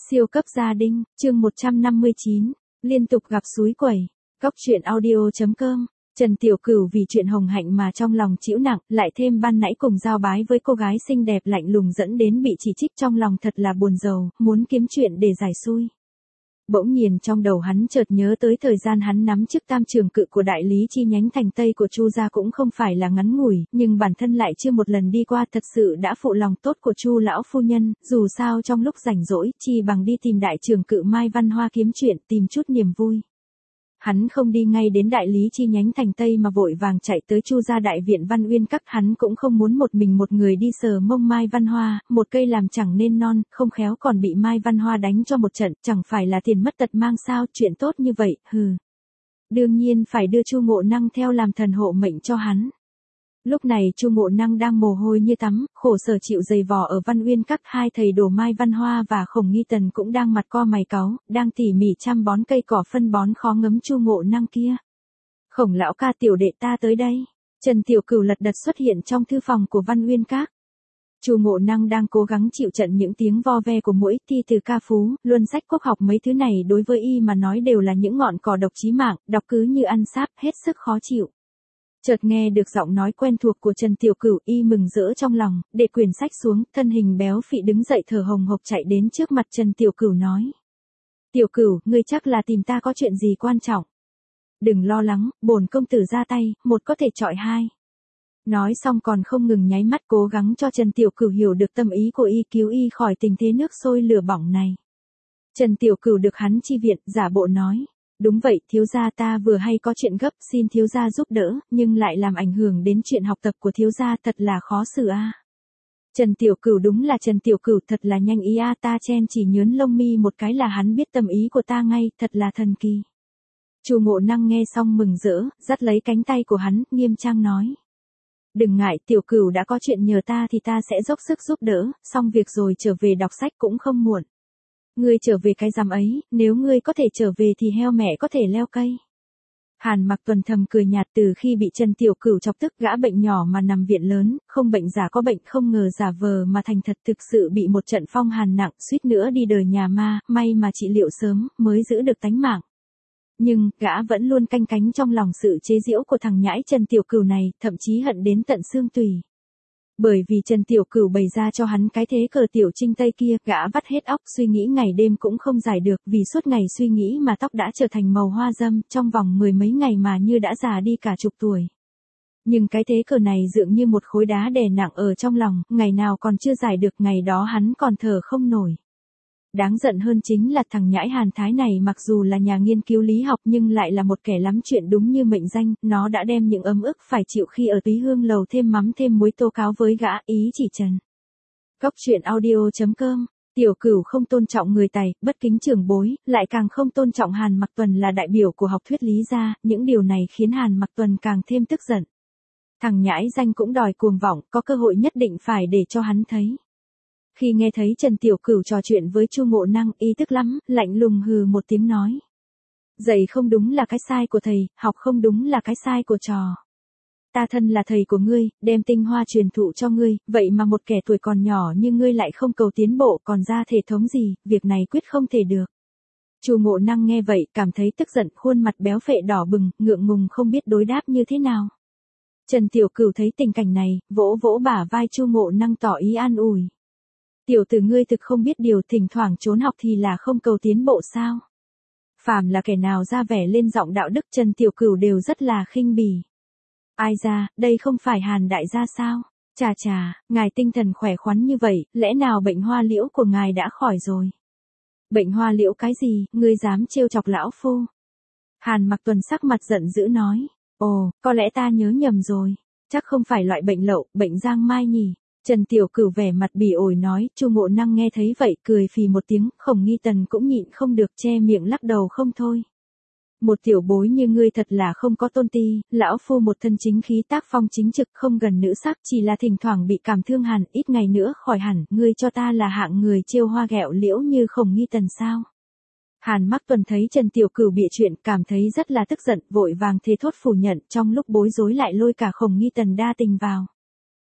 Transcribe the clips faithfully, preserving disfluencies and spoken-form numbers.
Siêu cấp gia đình, chương một trăm năm mươi chín, liên tục gặp suối quẩy. Cóc truyện audio chấm com. Trần Tiểu Cửu vì chuyện Hồng Hạnh mà trong lòng chịu nặng, lại thêm ban nãy cùng giao bái với cô gái xinh đẹp lạnh lùng dẫn đến bị chỉ trích, trong lòng thật là buồn rầu, muốn kiếm chuyện để giải xui. Bỗng nhiên trong đầu hắn chợt nhớ tới thời gian hắn nắm chức tam trưởng cự của đại lý chi nhánh thành Tây của Chu gia cũng không phải là ngắn ngủi, nhưng bản thân lại chưa một lần đi qua, thật sự đã phụ lòng tốt của Chu lão phu nhân, dù sao trong lúc rảnh rỗi, chi bằng đi tìm đại trưởng cự Mai Văn Hoa kiếm chuyện, tìm chút niềm vui. Hắn không đi ngay đến đại lý chi nhánh thành Tây mà vội vàng chạy tới Chu gia đại viện Văn Uyên Các, hắn cũng không muốn một mình một người đi sờ mông Mai Văn Hoa, một cây làm chẳng nên non, không khéo còn bị Mai Văn Hoa đánh cho một trận, chẳng phải là tiền mất tật mang sao, chuyện tốt như vậy, hừ. Đương nhiên phải đưa Chu Ngộ Năng theo làm thần hộ mệnh cho hắn. Lúc này Chu Ngộ Năng đang mồ hôi như tắm, khổ sở chịu giày vò ở Văn Uyên Các, hai thầy đồ Mai Văn Hoa và Khổng Nghi Tần cũng đang mặt co mày cáu, đang tỉ mỉ chăm bón cây cỏ phân bón khó ngấm Chu Ngộ Năng kia. Khổng lão ca, tiểu đệ ta tới đây. Trần Tiểu Cửu lật đật xuất hiện trong thư phòng của Văn Uyên Các. Chu Ngộ Năng đang cố gắng chịu trận những tiếng vo ve của mỗi thi từ ca phú, luân sách quốc học, mấy thứ này đối với y mà nói đều là những ngọn cỏ độc chí mạng, đọc cứ như ăn sáp, hết sức khó chịu. Chợt nghe được giọng nói quen thuộc của Trần Tiểu Cửu, y mừng rỡ trong lòng, để quyển sách xuống, thân hình béo phị đứng dậy thở hồng hộc chạy đến trước mặt Trần Tiểu Cửu nói. Tiểu Cửu, ngươi chắc là tìm ta có chuyện gì quan trọng. Đừng lo lắng, bổn công tử ra tay, một có thể chọi hai. Nói xong còn không ngừng nháy mắt cố gắng cho Trần Tiểu Cửu hiểu được tâm ý của y, cứu y khỏi tình thế nước sôi lửa bỏng này. Trần Tiểu Cửu được hắn chi viện, giả bộ nói. Đúng vậy, thiếu gia, ta vừa hay có chuyện gấp, xin thiếu gia giúp đỡ, nhưng lại làm ảnh hưởng đến chuyện học tập của thiếu gia, thật là khó xử a. À. Trần Tiểu Cửu, đúng là Trần Tiểu Cửu, thật là nhanh ý a, à, ta chen chỉ nhớn lông mi một cái là hắn biết tâm ý của ta ngay, thật là thần kỳ. Chu Ngộ Năng nghe xong mừng rỡ, dắt lấy cánh tay của hắn, nghiêm trang nói. Đừng ngại, Tiểu Cửu đã có chuyện nhờ ta thì ta sẽ dốc sức giúp đỡ, xong việc rồi trở về đọc sách cũng không muộn. Ngươi trở về cái rằm ấy, nếu ngươi có thể trở về thì heo mẹ có thể leo cây. Hàn Mặc Tuần thầm cười nhạt, từ khi bị Trần Tiểu Cửu chọc tức, gã bệnh nhỏ mà nằm viện lớn, không bệnh giả có bệnh, không ngờ giả vờ mà thành thật, thực sự bị một trận phong hàn nặng, suýt nữa đi đời nhà ma, may mà trị liệu sớm, mới giữ được tánh mạng. Nhưng, gã vẫn luôn canh cánh trong lòng sự chế giễu của thằng nhãi Trần Tiểu Cửu này, thậm chí hận đến tận xương tùy. Bởi vì Trần Tiểu Cửu bày ra cho hắn cái thế cờ tiểu trinh Tây kia, gã vắt hết óc suy nghĩ ngày đêm cũng không giải được, vì suốt ngày suy nghĩ mà tóc đã trở thành màu hoa dâm, trong vòng mười mấy ngày mà như đã già đi cả chục tuổi. Nhưng cái thế cờ này dường như một khối đá đè nặng ở trong lòng, ngày nào còn chưa giải được, ngày đó hắn còn thở không nổi. Đáng giận hơn chính là thằng nhãi Hàn Thái này mặc dù là nhà nghiên cứu lý học nhưng lại là một kẻ lắm chuyện đúng như mệnh danh, nó đã đem những ấm ức phải chịu khi ở Túy Hương lầu thêm mắm thêm muối tố cáo với gã, ý chỉ trần. Cóc truyện audio chấm com. Tiểu Cửu không tôn trọng người tài, bất kính trưởng bối, lại càng không tôn trọng Hàn Mặc Tuần là đại biểu của học thuyết lý gia, những điều này khiến Hàn Mặc Tuần càng thêm tức giận. Thằng nhãi danh cũng đòi cuồng vọng, có cơ hội nhất định phải để cho hắn thấy. Khi nghe thấy Trần Tiểu Cửu trò chuyện với Chu Ngộ Năng, y tức lắm, lạnh lùng hừ một tiếng nói. Dạy không đúng là cái sai của thầy, học không đúng là cái sai của trò. Ta thân là thầy của ngươi, đem tinh hoa truyền thụ cho ngươi, vậy mà một kẻ tuổi còn nhỏ như ngươi lại không cầu tiến bộ, còn ra thể thống gì, việc này quyết không thể được. Chu Ngộ Năng nghe vậy, cảm thấy tức giận, khuôn mặt béo phệ đỏ bừng, ngượng ngùng không biết đối đáp như thế nào. Trần Tiểu Cửu thấy tình cảnh này, vỗ vỗ bả vai Chu Ngộ Năng tỏ ý an ủi. Tiểu tử ngươi thực không biết điều, thỉnh thoảng trốn học thì là không cầu tiến bộ sao? Phàm là kẻ nào ra vẻ lên giọng đạo đức, Trần Tiểu Cửu đều rất là khinh bỉ. Ai ra, đây không phải Hàn đại gia sao? Chà chà, ngài tinh thần khỏe khoắn như vậy, lẽ nào bệnh hoa liễu của ngài đã khỏi rồi? Bệnh hoa liễu cái gì, ngươi dám trêu chọc lão phu? Hàn Mặc Tuần sắc mặt giận dữ nói. Ồ, có lẽ ta nhớ nhầm rồi. Chắc không phải loại bệnh lậu, bệnh giang mai nhỉ? Trần Tiểu Cửu vẻ mặt bỉ ổi nói. Chu Ngộ Năng nghe thấy vậy, cười phì một tiếng, Khổng Nghi Tần cũng nhịn không được che miệng lắc đầu không thôi. Một tiểu bối như ngươi thật là không có tôn ti, lão phu một thân chính khí tác phong chính trực, không gần nữ sắc, chỉ là thỉnh thoảng bị cảm thương hẳn, ít ngày nữa khỏi hẳn, ngươi cho ta là hạng người trêu hoa ghẹo liễu như Khổng Nghi Tần sao? Hàn Mặc Tuần thấy Trần Tiểu Cửu bịa chuyện, cảm thấy rất là tức giận, vội vàng thề thốt phủ nhận, trong lúc bối rối lại lôi cả Khổng Nghi Tần đa tình vào.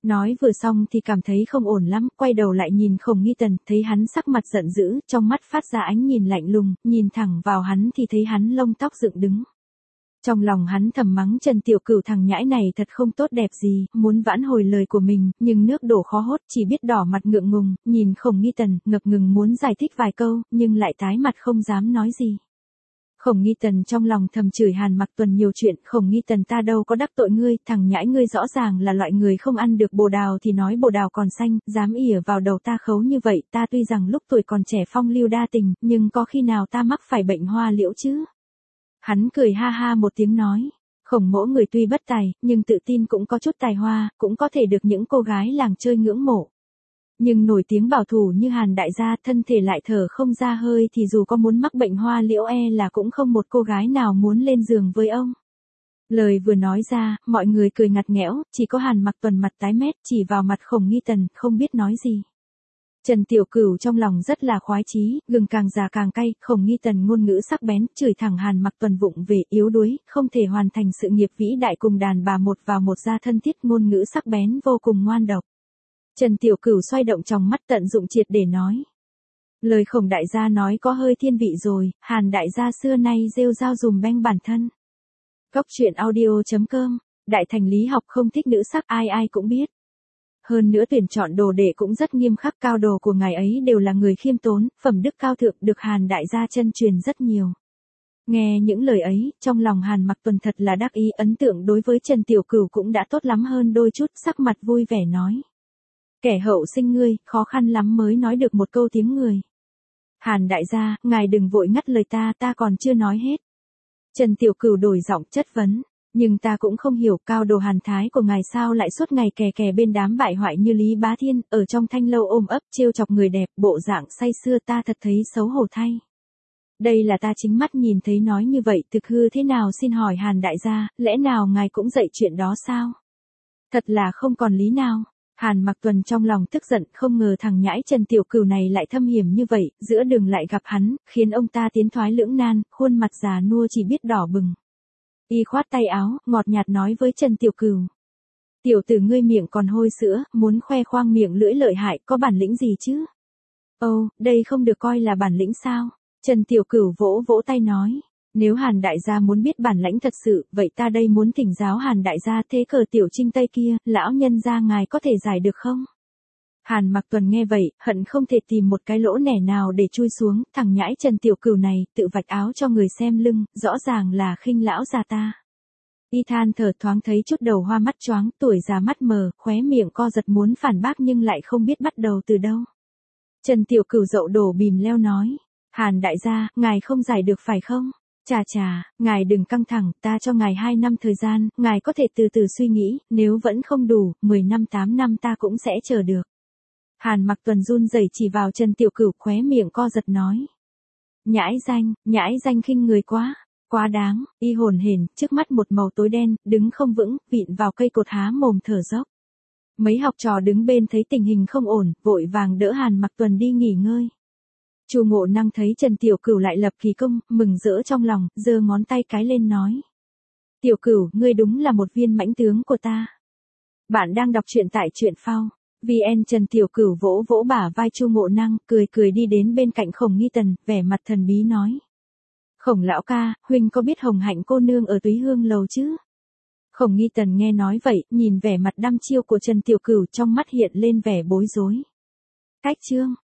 Nói vừa xong thì cảm thấy không ổn lắm, quay đầu lại nhìn Khổng Nghi Tần, thấy hắn sắc mặt giận dữ, trong mắt phát ra ánh nhìn lạnh lùng, nhìn thẳng vào hắn thì thấy hắn lông tóc dựng đứng. Trong lòng hắn thầm mắng Trần Tiểu Cửu thằng nhãi này thật không tốt đẹp gì, muốn vãn hồi lời của mình, nhưng nước đổ khó hốt, chỉ biết đỏ mặt ngượng ngùng, nhìn Khổng Nghi Tần, ngập ngừng muốn giải thích vài câu, nhưng lại tái mặt không dám nói gì. Khổng Nghi Tần trong lòng thầm chửi Hàn Mặc Tuần nhiều chuyện, Khổng Nghi Tần ta đâu có đắc tội ngươi, thằng nhãi ngươi rõ ràng là loại người không ăn được bồ đào thì nói bồ đào còn xanh, dám ỉa vào đầu ta khấu như vậy, ta tuy rằng lúc tuổi còn trẻ phong lưu đa tình, nhưng có khi nào ta mắc phải bệnh hoa liễu chứ? Hắn cười ha ha một tiếng nói, Khổng mỗ người tuy bất tài, nhưng tự tin cũng có chút tài hoa, cũng có thể được những cô gái làng chơi ngưỡng mộ. Nhưng nổi tiếng bảo thủ như Hàn đại gia, thân thể lại thở không ra hơi thì dù có muốn mắc bệnh hoa liễu e là cũng không một cô gái nào muốn lên giường với ông. Lời vừa nói ra, mọi người cười ngặt nghẽo, chỉ có Hàn Mặc Tuần mặt tái mét, chỉ vào mặt Khổng Nghi Tần, không biết nói gì. Trần Tiểu Cửu trong lòng rất là khoái chí, gừng càng già càng cay, Khổng Nghi Tần ngôn ngữ sắc bén, chửi thẳng Hàn Mặc Tuần vụng về, yếu đuối, không thể hoàn thành sự nghiệp vĩ đại cùng đàn bà một vào một gia thân thiết, ngôn ngữ sắc bén vô cùng ngoan độc. Trần Tiểu Cửu xoay động trong mắt tận dụng triệt để nói. Lời Khổng đại gia nói có hơi thiên vị rồi, Hàn đại gia xưa nay rêu rao dùm beng bản thân. Cốc truyện audio chấm com, đại thành lý học không thích nữ sắc ai ai cũng biết. Hơn nữa tuyển chọn đồ đệ cũng rất nghiêm khắc, cao đồ của ngài ấy đều là người khiêm tốn, phẩm đức cao thượng, được Hàn đại gia chân truyền rất nhiều. Nghe những lời ấy, trong lòng Hàn Mặc Tuần thật là đắc ý, ấn tượng đối với Trần Tiểu Cửu cũng đã tốt lắm hơn đôi chút, sắc mặt vui vẻ nói. Kẻ hậu sinh ngươi, khó khăn lắm mới nói được một câu tiếng người. Hàn đại gia, ngài đừng vội ngắt lời ta, ta còn chưa nói hết. Trần Tiểu Cửu đổi giọng chất vấn. Nhưng ta cũng không hiểu cao đồ Hàn thái của ngài sao lại suốt ngày kè kè bên đám bại hoại như Lý Bá Thiên, ở trong thanh lâu ôm ấp trêu chọc người đẹp, bộ dạng say sưa, ta thật thấy xấu hổ thay. Đây là ta chính mắt nhìn thấy, nói như vậy thực hư thế nào, xin hỏi Hàn đại gia, lẽ nào ngài cũng dạy chuyện đó sao? Thật là không còn lý nào. Hàn Mặc Tuần trong lòng tức giận, không ngờ thằng nhãi Trần Tiểu Cửu này lại thâm hiểm như vậy, giữa đường lại gặp hắn, khiến ông ta tiến thoái lưỡng nan, khuôn mặt già nua chỉ biết đỏ bừng. Y khoát tay áo, ngọt nhạt nói với Trần Tiểu Cửu. Tiểu tử ngươi miệng còn hôi sữa, muốn khoe khoang miệng lưỡi lợi hại, có bản lĩnh gì chứ? Ồ, đây không được coi là bản lĩnh sao? Trần Tiểu Cửu vỗ vỗ tay nói. Nếu Hàn đại gia muốn biết bản lãnh thật sự, vậy ta đây muốn thỉnh giáo Hàn đại gia, thế cờ Tiểu Trinh Tây kia, lão nhân gia ngài có thể giải được không? Hàn Mặc Tuần nghe vậy, hận không thể tìm một cái lỗ nẻ nào để chui xuống, thằng nhãi Trần Tiểu Cửu này, tự vạch áo cho người xem lưng, rõ ràng là khinh lão già ta. Y than thở, thoáng thấy chút đầu hoa mắt choáng, tuổi già mắt mờ, khóe miệng co giật muốn phản bác nhưng lại không biết bắt đầu từ đâu. Trần Tiểu Cửu dậu đổ bìm leo nói, Hàn đại gia, ngài không giải được phải không? Chà chà, ngài đừng căng thẳng, ta cho ngài hai năm thời gian, ngài có thể từ từ suy nghĩ, nếu vẫn không đủ, mười năm tám năm ta cũng sẽ chờ được. Hàn Mặc Tuần run rẩy chỉ vào Trần Tiểu Cửu, khóe miệng co giật nói. Nhãi danh, nhãi danh khinh người quá, quá đáng, y hồn hển, trước mắt một màu tối đen, đứng không vững, vịn vào cây cột há mồm thở dốc. Mấy học trò đứng bên thấy tình hình không ổn, vội vàng đỡ Hàn Mặc Tuần đi nghỉ ngơi. Chu Ngộ Năng thấy Trần Tiểu Cửu lại lập kỳ công, mừng rỡ trong lòng, giơ ngón tay cái lên nói. Tiểu Cửu, ngươi đúng là một viên mãnh tướng của ta. Bạn đang đọc truyện tại truyện phao. vê en. Trần Tiểu Cửu vỗ vỗ bả vai Chu Ngộ Năng, cười cười đi đến bên cạnh Khổng Nghi Tần, vẻ mặt thần bí nói. Khổng lão ca, huynh có biết Hồng Hạnh cô nương ở Túy Hương lầu chứ? Khổng Nghi Tần nghe nói vậy, nhìn vẻ mặt đăm chiêu của Trần Tiểu Cửu, trong mắt hiện lên vẻ bối rối. Cách chương.